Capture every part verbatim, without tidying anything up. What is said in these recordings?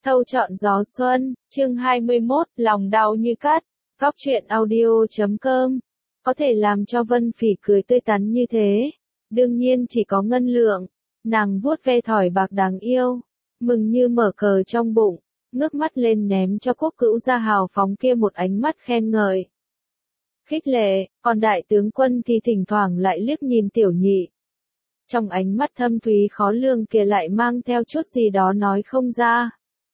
Thâu chọn gió xuân, chương hai mươi mốt, lòng đau như cắt, góc truyện audio chấm com. Có thể làm cho Vân Phỉ cười tươi tắn như thế, đương nhiên chỉ có Ngân Lượng. Nàng vuốt ve thỏi bạc đáng yêu, mừng như mở cờ trong bụng, ngước mắt lên ném cho Quốc Cữu Gia hào phóng kia một ánh mắt khen ngợi, khích lệ, còn đại tướng quân thì thỉnh thoảng lại liếc nhìn Tiểu Nhị. Trong ánh mắt thâm thúy khó lường kia lại mang theo chút gì đó nói không ra,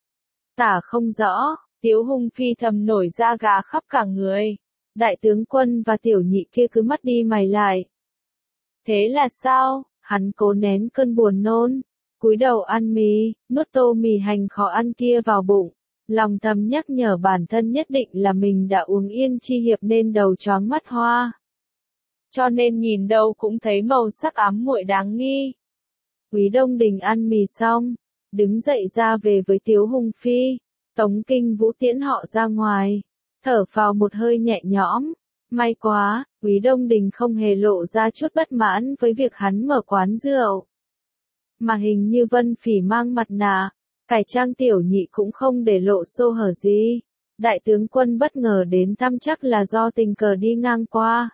tả không rõ. Tiếu Hung Phi thầm nổi da gà khắp cả người. Đại tướng quân và Tiểu Nhị kia cứ mắt đi mày lại. Thế là sao? Hắn cố nén cơn buồn nôn, cúi đầu ăn mì, nuốt tô mì hành khó ăn kia vào bụng, lòng thầm nhắc nhở bản thân nhất định là mình đã uống Yên Chi Hiệp nên đầu choáng mắt hoa. Cho nên nhìn đâu cũng thấy màu sắc ám muội đáng nghi. Quý Đông Đình ăn mì xong, đứng dậy ra về với Tiếu Hung Phi. Tống Kinh Vũ tiễn họ ra ngoài, thở phào một hơi nhẹ nhõm. May quá, Quý Đông Đình không hề lộ ra chút bất mãn với việc hắn mở quán rượu. Mà hình như Vân Phỉ mang mặt nạ, cải trang Tiểu Nhị cũng không để lộ sơ hở gì. Đại tướng quân bất ngờ đến thăm chắc là do tình cờ đi ngang qua.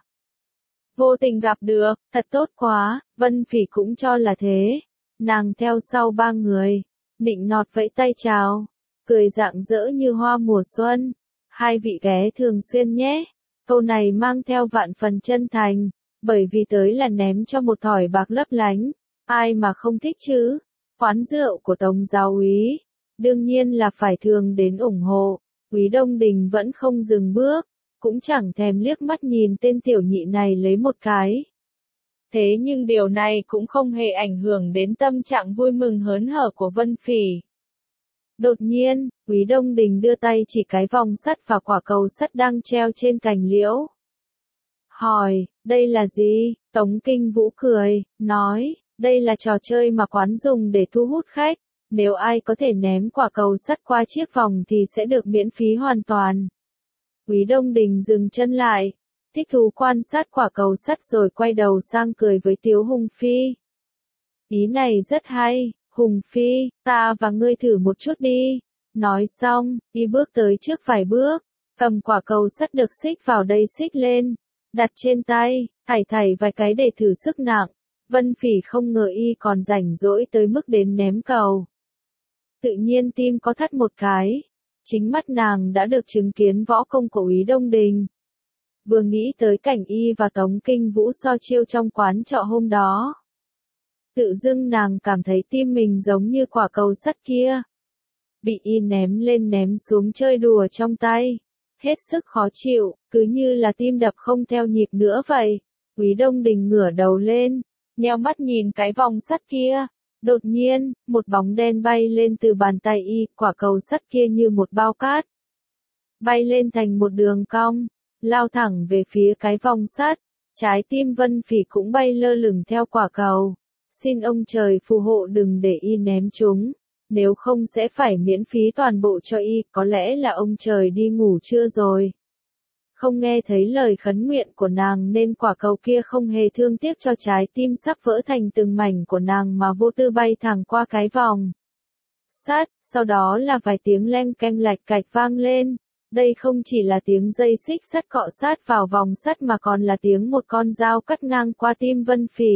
Vô tình gặp được, thật tốt quá, Vân Phỉ cũng cho là thế. Nàng theo sau ba người, nịnh nọt vẫy tay chào, cười rạng rỡ như hoa mùa xuân. Hai vị ghé thường xuyên nhé. Câu này mang theo vạn phần chân thành, bởi vì tới là ném cho một thỏi bạc lấp lánh, ai mà không thích chứ. Quán rượu của Tống giáo úy, đương nhiên là phải thường đến ủng hộ. Quý Đông Đình vẫn không dừng bước, cũng chẳng thèm liếc mắt nhìn tên Tiểu Nhị này lấy một cái. Thế nhưng điều này cũng không hề ảnh hưởng đến tâm trạng vui mừng hớn hở của Vân Phỉ. Đột nhiên, Quý Đông Đình đưa tay chỉ cái vòng sắt và quả cầu sắt đang treo trên cành liễu. Hỏi, đây là gì? Tống Kinh Vũ cười, nói, đây là trò chơi mà quán dùng để thu hút khách. Nếu ai có thể ném quả cầu sắt qua chiếc vòng thì sẽ được miễn phí hoàn toàn. Quý Đông Đình dừng chân lại, thích thú quan sát quả cầu sắt rồi quay đầu sang cười với Tiếu Hung Phi. Ý này rất hay. Hùng Phi, ta và ngươi thử một chút đi. Nói xong, y bước tới trước vài bước, cầm quả cầu sắt được xích vào đây xích lên, đặt trên tay, thảy thảy vài cái để thử sức nặng. Vân Phỉ không ngờ y còn rảnh rỗi tới mức đến ném cầu. Tự nhiên tim có thắt một cái, chính mắt nàng đã được chứng kiến võ công của Úy Đông Đình. Vừa nghĩ tới cảnh y và Tống Kinh Vũ so chiêu trong quán trọ hôm đó, tự dưng nàng cảm thấy tim mình giống như quả cầu sắt kia, bị y ném lên ném xuống chơi đùa trong tay, hết sức khó chịu, cứ như là tim đập không theo nhịp nữa vậy. Quý Đông Đình ngửa đầu lên, nheo mắt nhìn cái vòng sắt kia, đột nhiên, một bóng đen bay lên từ bàn tay y, quả cầu sắt kia như một bao cát, bay lên thành một đường cong, lao thẳng về phía cái vòng sắt. Trái tim Vân Phỉ cũng bay lơ lửng theo quả cầu. Xin ông trời phù hộ đừng để y ném chúng, nếu không sẽ phải miễn phí toàn bộ cho y, có lẽ là ông trời đi ngủ trưa rồi. Không nghe thấy lời khấn nguyện của nàng nên quả cầu kia không hề thương tiếc cho trái tim sắp vỡ thành từng mảnh của nàng mà vô tư bay thẳng qua cái vòng sắt, sau đó là vài tiếng leng keng lạch cạch vang lên. Đây không chỉ là tiếng dây xích sắt cọ sát vào vòng sắt mà còn là tiếng một con dao cắt ngang qua tim Vân Phỉ.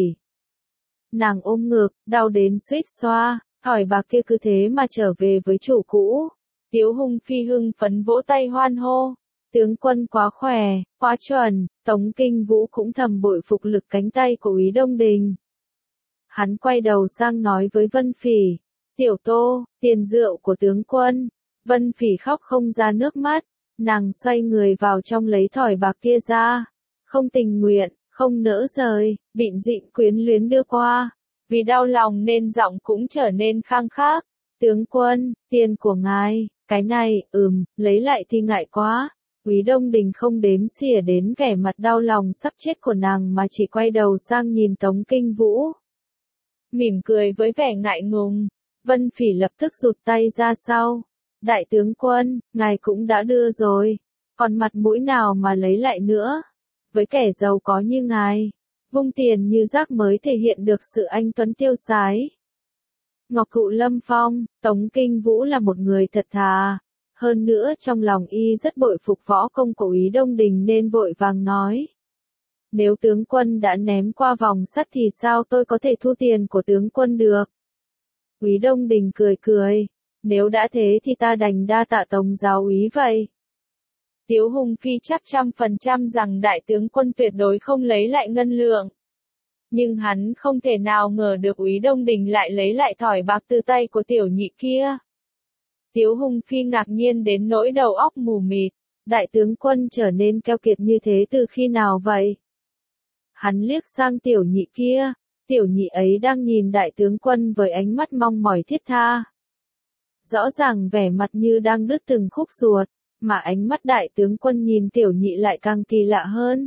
Nàng ôm ngực, đau đến suýt xoa, thỏi bạc kia cứ thế mà trở về với chủ cũ. Tiếu Hung Phi hưng phấn vỗ tay hoan hô, tướng quân quá khỏe, quá chuẩn. Tống Kinh Vũ cũng thầm bội phục lực cánh tay của Úy Đông Đình. Hắn quay đầu sang nói với Vân Phỉ, Tiểu Tô, tiền rượu của tướng quân. Vân Phỉ khóc không ra nước mắt, nàng xoay người vào trong lấy thỏi bạc kia ra, không tình nguyện, không nỡ rời, Bịn Dịnh quyến luyến đưa qua, vì đau lòng nên giọng cũng trở nên khang khác. Tướng quân, tiền của ngài, cái này, ừm, lấy lại thì ngại quá. Quý Đông Đình không đếm xỉa đến vẻ mặt đau lòng sắp chết của nàng mà chỉ quay đầu sang nhìn Tống Kinh Vũ, mỉm cười với vẻ ngại ngùng. Vân Phỉ lập tức rụt tay ra sau. Đại tướng quân, ngài cũng đã đưa rồi, còn mặt mũi nào mà lấy lại nữa. Với kẻ giàu có như ngài, vung tiền như rác mới thể hiện được sự anh tuấn tiêu sái. Ngọc Thụ Lâm Phong, Tống Kinh Vũ là một người thật thà. Hơn nữa trong lòng y rất bội phục võ công của Úy Đông Đình nên vội vàng nói. Nếu tướng quân đã ném qua vòng sắt thì sao tôi có thể thu tiền của tướng quân được? Úy Đông Đình cười cười. Nếu đã thế thì ta đành đa tạ Tống giáo úy vậy. Tiếu Hùng Phi chắc trăm phần trăm rằng đại tướng quân tuyệt đối không lấy lại ngân lượng. Nhưng hắn không thể nào ngờ được Úy Đông Đình lại lấy lại thỏi bạc từ tay của tiểu nhị kia. Tiếu Hùng Phi ngạc nhiên đến nỗi đầu óc mù mịt. Đại tướng quân trở nên keo kiệt như thế từ khi nào vậy? Hắn liếc sang tiểu nhị kia. Tiểu nhị ấy đang nhìn đại tướng quân với ánh mắt mong mỏi thiết tha. Rõ ràng vẻ mặt như đang đứt từng khúc ruột, mà ánh mắt đại tướng quân nhìn tiểu nhị lại càng kỳ lạ hơn.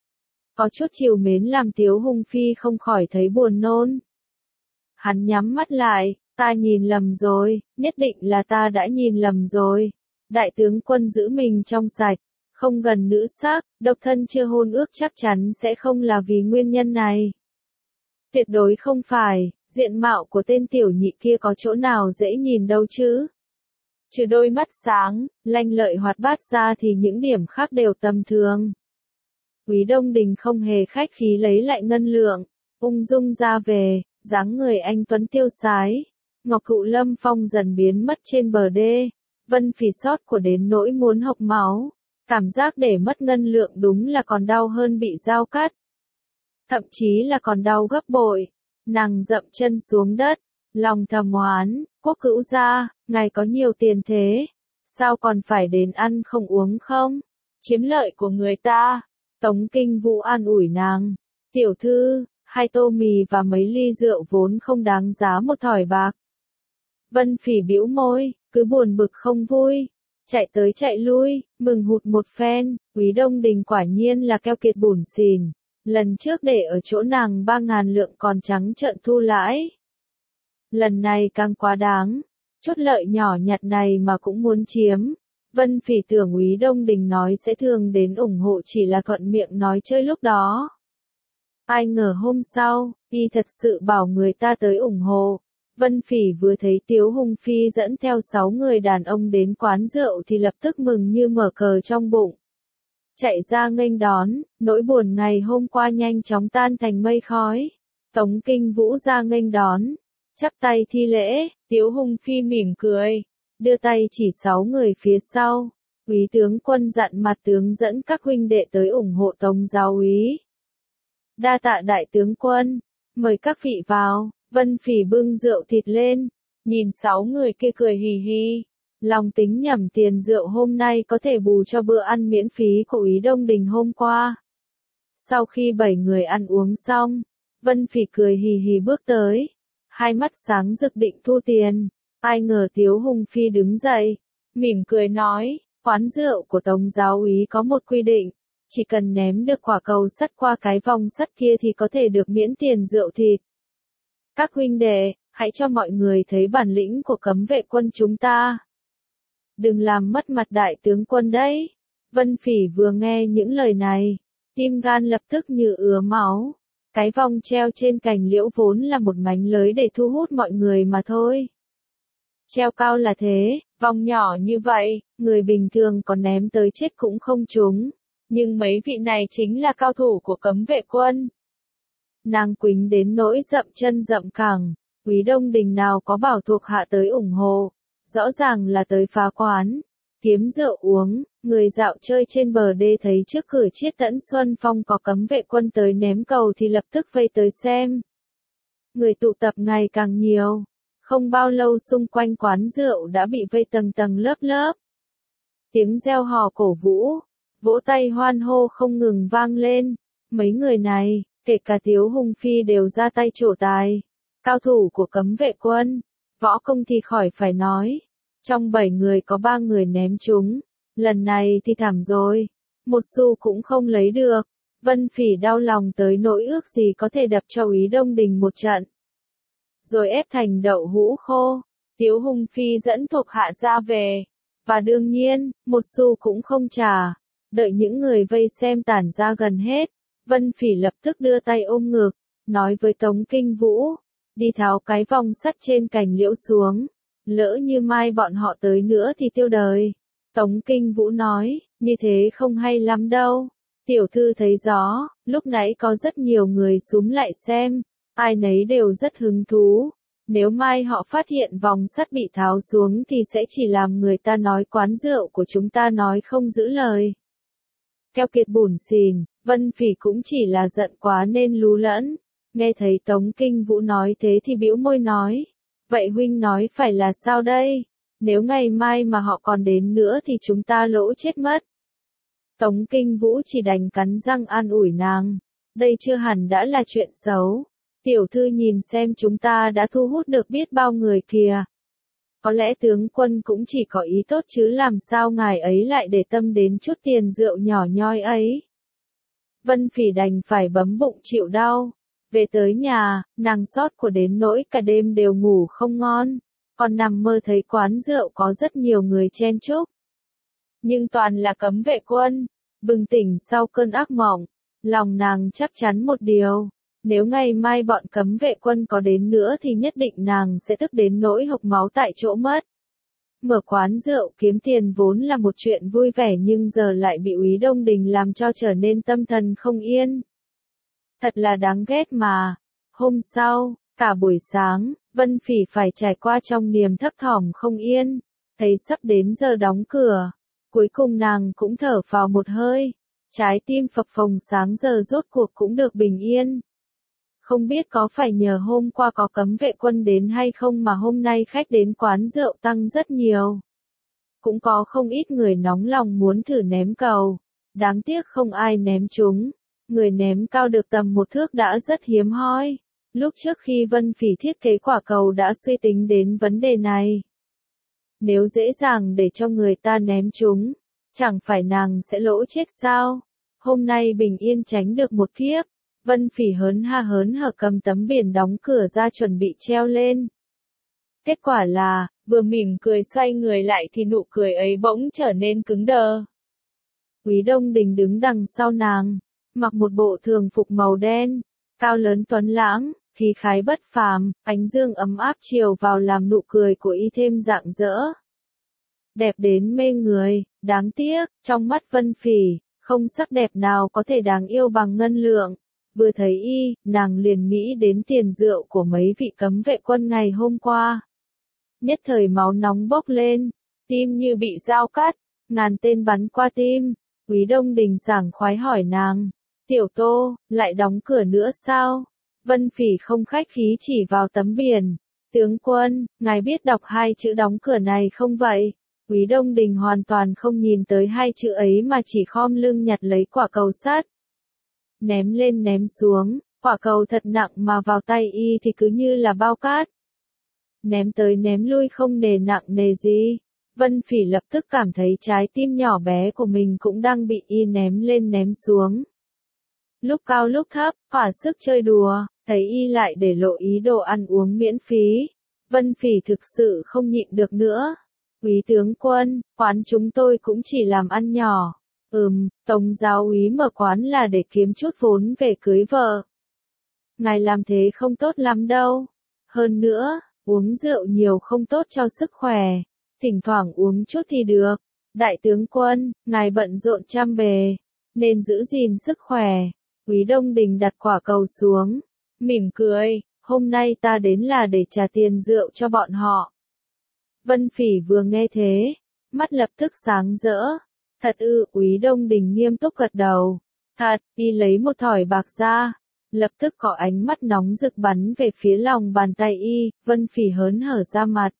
Có chút trìu mến làm Tiếu Hùng Phi không khỏi thấy buồn nôn. Hắn nhắm mắt lại, ta nhìn lầm rồi, nhất định là ta đã nhìn lầm rồi. Đại tướng quân giữ mình trong sạch, không gần nữ sắc, độc thân chưa hôn ước chắc chắn sẽ không là vì nguyên nhân này. Tuyệt đối không phải, diện mạo của tên tiểu nhị kia có chỗ nào dễ nhìn đâu chứ. Trừ đôi mắt sáng, lanh lợi hoạt bát ra thì những điểm khác đều tầm thường. Úy Đông Đình không hề khách khí lấy lại ngân lượng, ung dung ra về, dáng người anh tuấn tiêu sái. Ngọc Thụ Lâm Phong dần biến mất trên bờ đê, Vân Phỉ xót của đến nỗi muốn hộc máu. Cảm giác để mất ngân lượng đúng là còn đau hơn bị dao cắt. Thậm chí là còn đau gấp bội. Nàng dậm chân xuống đất, lòng thầm oán, Quốc Cữu gia, ngài có nhiều tiền thế, sao còn phải đến ăn không uống không? Chiếm lợi của người ta. Tống Kinh Vũ an ủi nàng, tiểu thư, hai tô mì và mấy ly rượu vốn không đáng giá một thỏi bạc. Vân Phỉ bĩu môi, cứ buồn bực không vui, chạy tới chạy lui, mừng hụt một phen. Úy Đông Đình quả nhiên là keo kiệt bủn xỉn. Lần trước để ở chỗ nàng ba ngàn lượng còn trắng trợn thu lãi. Lần này càng quá đáng, chút lợi nhỏ nhặt này mà cũng muốn chiếm. Vân Phỉ tưởng Úy Đông Đình nói sẽ thường đến ủng hộ chỉ là thuận miệng nói chơi lúc đó. Ai ngờ hôm sau, y thật sự bảo người ta tới ủng hộ. Vân Phỉ vừa thấy Tiếu Hùng Phi dẫn theo sáu người đàn ông đến quán rượu thì lập tức mừng như mở cờ trong bụng. Chạy ra nghênh đón, nỗi buồn ngày hôm qua nhanh chóng tan thành mây khói. Tống Kinh Vũ ra nghênh đón, chắp tay thi lễ. Tiếu Hùng Phi mỉm cười, đưa tay chỉ sáu người phía sau. Úy tướng quân dặn mặt tướng dẫn các huynh đệ tới ủng hộ Tống giáo úy. Đa tạ đại tướng quân, mời các vị vào. Vân Phỉ bưng rượu thịt lên, nhìn sáu người kia cười hì hì. Lòng tính nhẩm tiền rượu hôm nay có thể bù cho bữa ăn miễn phí của Úy Đông Đình hôm qua. Sau khi bảy người ăn uống xong, Vân Phỉ cười hì hì bước tới, hai mắt sáng rực định thu tiền. Ai ngờ Tiếu Hùng Phi đứng dậy, mỉm cười nói, quán rượu của Tống giáo úy có một quy định, chỉ cần ném được quả cầu sắt qua cái vòng sắt kia thì có thể được miễn tiền rượu thịt. Các huynh đệ, hãy cho mọi người thấy bản lĩnh của cấm vệ quân chúng ta. Đừng làm mất mặt đại tướng quân đấy. Vân Phỉ vừa nghe những lời này, tim gan lập tức như ứa máu. Cái vòng treo trên cành liễu vốn là một mánh lới để thu hút mọi người mà thôi. Treo cao là thế, vòng nhỏ như vậy, người bình thường còn ném tới chết cũng không trúng. Nhưng mấy vị này chính là cao thủ của cấm vệ quân. Nàng quính đến nỗi dậm chân dậm cẳng. Úy Đông Đình nào có bảo thuộc hạ tới ủng hộ, rõ ràng là tới phá quán, kiếm rượu uống. Người dạo chơi trên bờ đê thấy trước cửa Chiết Tẫn Xuân Phong có cấm vệ quân tới ném cầu thì lập tức vây tới xem. Người tụ tập ngày càng nhiều, không bao lâu xung quanh quán rượu đã bị vây tầng tầng lớp lớp. Tiếng reo hò cổ vũ, vỗ tay hoan hô không ngừng vang lên. Mấy người này, kể cả Tiếu Hùng Phi đều ra tay trổ tài. Cao thủ của cấm vệ quân, võ công thì khỏi phải nói. Trong bảy người có ba người ném trúng. Lần này thì thảm rồi, một xu cũng không lấy được. Vân Phỉ đau lòng tới nỗi ước gì có thể đập cho Úy Đông Đình một trận, rồi ép thành đậu hũ khô. Tiếu Hùng Phi dẫn thuộc hạ ra về, và đương nhiên, một xu cũng không trả. Đợi những người vây xem tản ra gần hết, Vân Phỉ lập tức đưa tay ôm ngực, nói với Tống Kinh Vũ, đi tháo cái vòng sắt trên cành liễu xuống. Lỡ như mai bọn họ tới nữa thì tiêu đời. Tống Kinh Vũ nói, như thế không hay lắm đâu. Tiểu thư thấy rõ, lúc nãy có rất nhiều người súm lại xem, ai nấy đều rất hứng thú. Nếu mai họ phát hiện vòng sắt bị tháo xuống thì sẽ chỉ làm người ta nói quán rượu của chúng ta nói không giữ lời. Keo kiệt bủn xỉn, Vân Phỉ cũng chỉ là giận quá nên lú lẫn. Nghe thấy Tống Kinh Vũ nói thế thì bĩu môi nói. Vậy huynh nói phải là sao đây? Nếu ngày mai mà họ còn đến nữa thì chúng ta lỗ chết mất. Tống Kinh Vũ chỉ đành cắn răng an ủi nàng. Đây chưa hẳn đã là chuyện xấu. Tiểu thư nhìn xem chúng ta đã thu hút được biết bao người kìa. Có lẽ tướng quân cũng chỉ có ý tốt chứ làm sao ngài ấy lại để tâm đến chút tiền rượu nhỏ nhoi ấy. Vân Phỉ đành phải bấm bụng chịu đau. Về tới nhà, nàng sốt của đến nỗi cả đêm đều ngủ không ngon. Còn nằm mơ thấy quán rượu có rất nhiều người chen chúc. Nhưng toàn là cấm vệ quân. Bừng tỉnh sau cơn ác mộng, lòng nàng chắc chắn một điều. Nếu ngày mai bọn cấm vệ quân có đến nữa thì nhất định nàng sẽ tức đến nỗi hộc máu tại chỗ mất. Mở quán rượu kiếm tiền vốn là một chuyện vui vẻ nhưng giờ lại bị Úy Đông Đình làm cho trở nên tâm thần không yên. Thật là đáng ghét mà. Hôm sau, cả buổi sáng, Vân Phỉ phải trải qua trong niềm thấp thỏm không yên. Thấy sắp đến giờ đóng cửa. Cuối cùng nàng cũng thở phào một hơi. Trái tim phập phồng sáng giờ rốt cuộc cũng được bình yên. Không biết có phải nhờ hôm qua có cấm vệ quân đến hay không mà hôm nay khách đến quán rượu tăng rất nhiều. Cũng có không ít người nóng lòng muốn thử ném cầu. Đáng tiếc không ai ném chúng. Người ném cao được tầm một thước đã rất hiếm hoi. Lúc trước khi Vân Phỉ thiết kế quả cầu đã suy tính đến vấn đề này. Nếu dễ dàng để cho người ta ném chúng, chẳng phải nàng sẽ lỗ chết sao? Hôm nay bình yên tránh được một kiếp. Vân Phỉ hớn ha hớn hở cầm tấm biển đóng cửa ra chuẩn bị treo lên. Kết quả là, vừa mỉm cười xoay người lại thì nụ cười ấy bỗng trở nên cứng đờ. Úy Đông Đình đứng đằng sau nàng, mặc một bộ thường phục màu đen, cao lớn tuấn lãng, khí khái bất phàm, ánh dương ấm áp chiều vào làm nụ cười của y thêm rạng rỡ. Đẹp đến mê người, đáng tiếc, trong mắt Vân Phỉ, không sắc đẹp nào có thể đáng yêu bằng ngân lượng. Vừa thấy y, nàng liền nghĩ đến tiền rượu của mấy vị cấm vệ quân ngày hôm qua. Nhất thời máu nóng bốc lên, tim như bị dao cắt, ngàn tên bắn qua tim. Úy Đông Đình sảng khoái hỏi nàng, tiểu Tô, lại đóng cửa nữa sao? Vân Phỉ không khách khí chỉ vào tấm biển. Tướng quân, ngài biết đọc hai chữ đóng cửa này không vậy? Úy Đông Đình hoàn toàn không nhìn tới hai chữ ấy mà chỉ khom lưng nhặt lấy quả cầu sắt. Ném lên ném xuống, quả cầu thật nặng mà vào tay y thì cứ như là bao cát. Ném tới ném lui không nề nặng nề gì. Vân Phỉ lập tức cảm thấy trái tim nhỏ bé của mình cũng đang bị y ném lên ném xuống. Lúc cao lúc thấp, thỏa sức chơi đùa, thấy y lại để lộ ý đồ ăn uống miễn phí. Vân Phỉ thực sự không nhịn được nữa. Úy tướng quân, quán chúng tôi cũng chỉ làm ăn nhỏ. Ừm, Tống giáo úy mở quán là để kiếm chút vốn về cưới vợ. Ngài làm thế không tốt lắm đâu. Hơn nữa, uống rượu nhiều không tốt cho sức khỏe. Thỉnh thoảng uống chút thì được. Đại tướng quân, ngài bận rộn trăm bề, nên giữ gìn sức khỏe. Úy Đông Đình đặt quả cầu xuống, mỉm cười, hôm nay ta đến là để trả tiền rượu cho bọn họ. Vân Phỉ vừa nghe thế, mắt lập tức sáng rỡ. Thật ư? Úy Đông Đình nghiêm túc gật đầu. Thật, y lấy một thỏi bạc ra. Lập tức có ánh mắt nóng rực bắn về phía lòng bàn tay y, Vân Phỉ hớn hở ra mặt.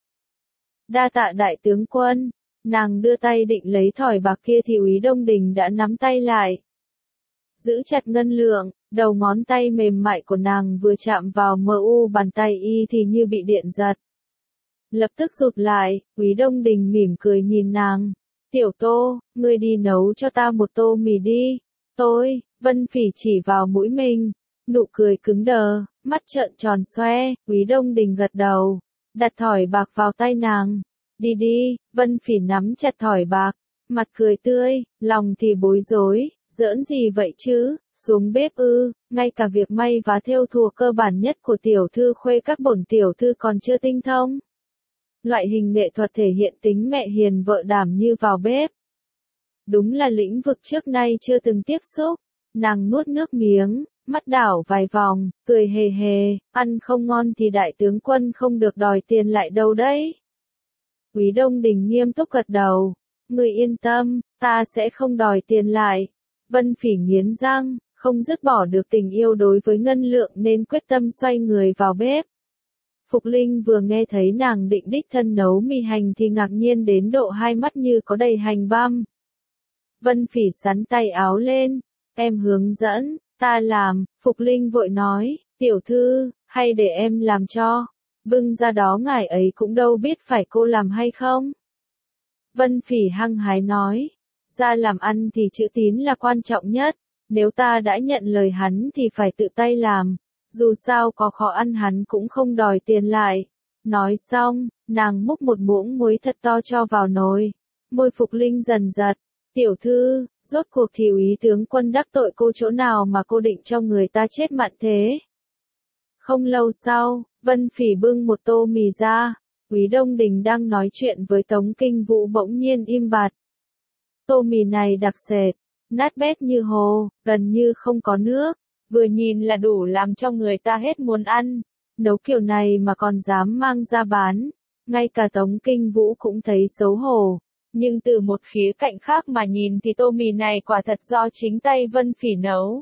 Đa tạ đại tướng quân. Nàng đưa tay định lấy thỏi bạc kia thì Úy Đông Đình đã nắm tay lại. Giữ chặt ngân lượng, đầu ngón tay mềm mại của nàng vừa chạm vào mờ u bàn tay y thì như bị điện giật. Lập tức rụt lại, Úy Đông Đình mỉm cười nhìn nàng. Tiểu Tô, ngươi đi nấu cho ta một tô mì đi. Tôi, Vân Phỉ chỉ vào mũi mình, nụ cười cứng đờ, mắt trợn tròn xoe. Úy Đông Đình gật đầu, đặt thỏi bạc vào tay nàng. Đi đi, Vân Phỉ nắm chặt thỏi bạc, mặt cười tươi, lòng thì bối rối, Giỡn gì vậy chứ, xuống bếp ư, ngay cả việc may vá thêu thùa cơ bản nhất của tiểu thư khuê các bổn tiểu thư còn chưa tinh thông. Loại hình nghệ thuật thể hiện tính mẹ hiền vợ đảm như vào bếp. Đúng là lĩnh vực trước nay chưa từng tiếp xúc. Nàng nuốt nước miếng, mắt đảo vài vòng, cười hề hề, ăn không ngon thì đại tướng quân không được đòi tiền lại đâu đấy. Quý Đông Đình nghiêm túc gật đầu, người yên tâm, ta sẽ không đòi tiền lại. Vân Phỉ nghiến răng, không dứt bỏ được tình yêu đối với Ngân Lượng nên quyết tâm xoay người vào bếp. Phục Linh vừa nghe thấy nàng định đích thân nấu mì hành thì ngạc nhiên đến độ hai mắt như có đầy hành băm. Vân Phỉ sắn tay áo lên, em hướng dẫn, ta làm, Phục Linh vội nói, tiểu thư, hay để em làm cho, bưng ra đó ngài ấy cũng đâu biết phải cô làm hay không. Vân Phỉ hăng hái nói, ra làm ăn thì chữ tín là quan trọng nhất, nếu ta đã nhận lời hắn thì phải tự tay làm, dù sao có khó ăn hắn cũng không đòi tiền lại. Nói xong, nàng múc một muỗng muối thật to cho vào nồi, môi Phục Linh dần giật, tiểu thư, rốt cuộc thì úy tướng quân đắc tội cô chỗ nào mà cô định cho người ta chết mặn thế. Không lâu sau, Vân Phỉ bưng một tô mì ra, Quý Đông Đình đang nói chuyện với Tống Kinh Vũ bỗng nhiên im bặt. Tô mì này đặc sệt, nát bét như hồ, gần như không có nước, vừa nhìn là đủ làm cho người ta hết muốn ăn, nấu kiểu này mà còn dám mang ra bán, ngay cả Tống Kinh Vũ cũng thấy xấu hổ. Nhưng từ một khía cạnh khác mà nhìn thì tô mì này quả thật do chính tay Vân Phỉ nấu.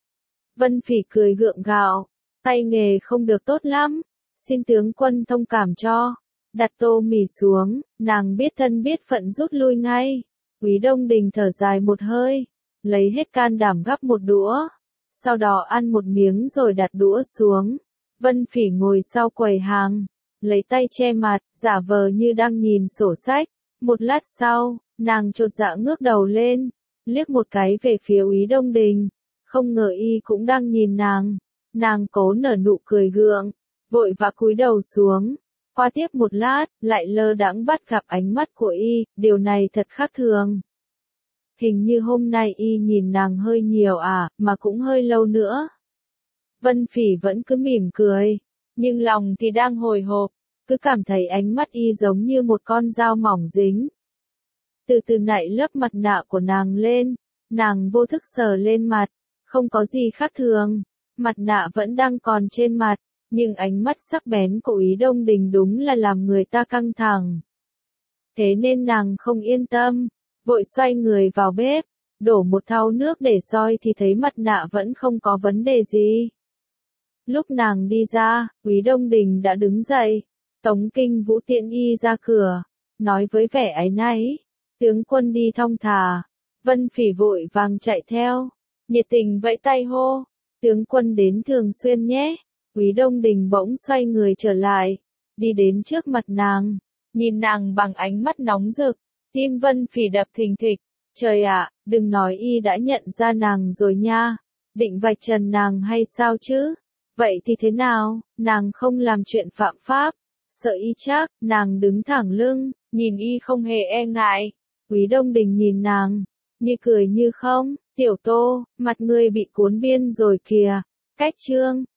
Vân Phỉ cười gượng gạo, tay nghề không được tốt lắm, xin tướng quân thông cảm cho. Đặt tô mì xuống, nàng biết thân biết phận rút lui ngay. Quý Đông Đình thở dài một hơi, lấy hết can đảm gắp một đũa, sau đó ăn một miếng rồi đặt đũa xuống. Vân Phỉ ngồi sau quầy hàng, lấy tay che mặt, giả vờ như đang nhìn sổ sách. Một lát sau, nàng chột dạ ngước đầu lên, liếc một cái về phía Úy Đông Đình, không ngờ y cũng đang nhìn nàng. Nàng cố nở nụ cười gượng, vội vã cúi đầu xuống. Qua tiếp một lát, lại lơ đãng bắt gặp ánh mắt của y, điều này thật khác thường. Hình như hôm nay y nhìn nàng hơi nhiều à, mà cũng hơi lâu nữa. Vân Phỉ vẫn cứ mỉm cười, nhưng lòng thì đang hồi hộp. Cứ cảm thấy ánh mắt y giống như một con dao mỏng dính. Từ từ nạy lớp mặt nạ của nàng lên, nàng vô thức sờ lên mặt, không có gì khác thường, mặt nạ vẫn đang còn trên mặt, nhưng ánh mắt sắc bén của Úy Đông Đình đúng là làm người ta căng thẳng. Thế nên nàng không yên tâm, vội xoay người vào bếp, đổ một thau nước để soi thì thấy mặt nạ vẫn không có vấn đề gì. Lúc nàng đi ra, Úy Đông Đình đã đứng dậy. Tống Kinh Vũ tiễn y ra cửa, nói với vẻ áy náy, tướng quân đi thong thả. Vân Phỉ vội vàng chạy theo, nhiệt tình vẫy tay hô, tướng quân đến thường xuyên nhé. Quý Đông Đình bỗng xoay người trở lại, đi đến trước mặt nàng, nhìn nàng bằng ánh mắt nóng rực, tim Vân Phỉ đập thình thịch. Trời ạ, đừng nói y đã nhận ra nàng rồi nha, định vạch trần nàng hay sao chứ? Vậy thì thế nào, nàng không làm chuyện phạm pháp. Sợ y chắc, nàng đứng thẳng lưng, nhìn y không hề e ngại. Quý Đông Đình nhìn nàng, như cười như không, tiểu Tô, mặt ngươi bị cuốn biên rồi kìa. Cách chương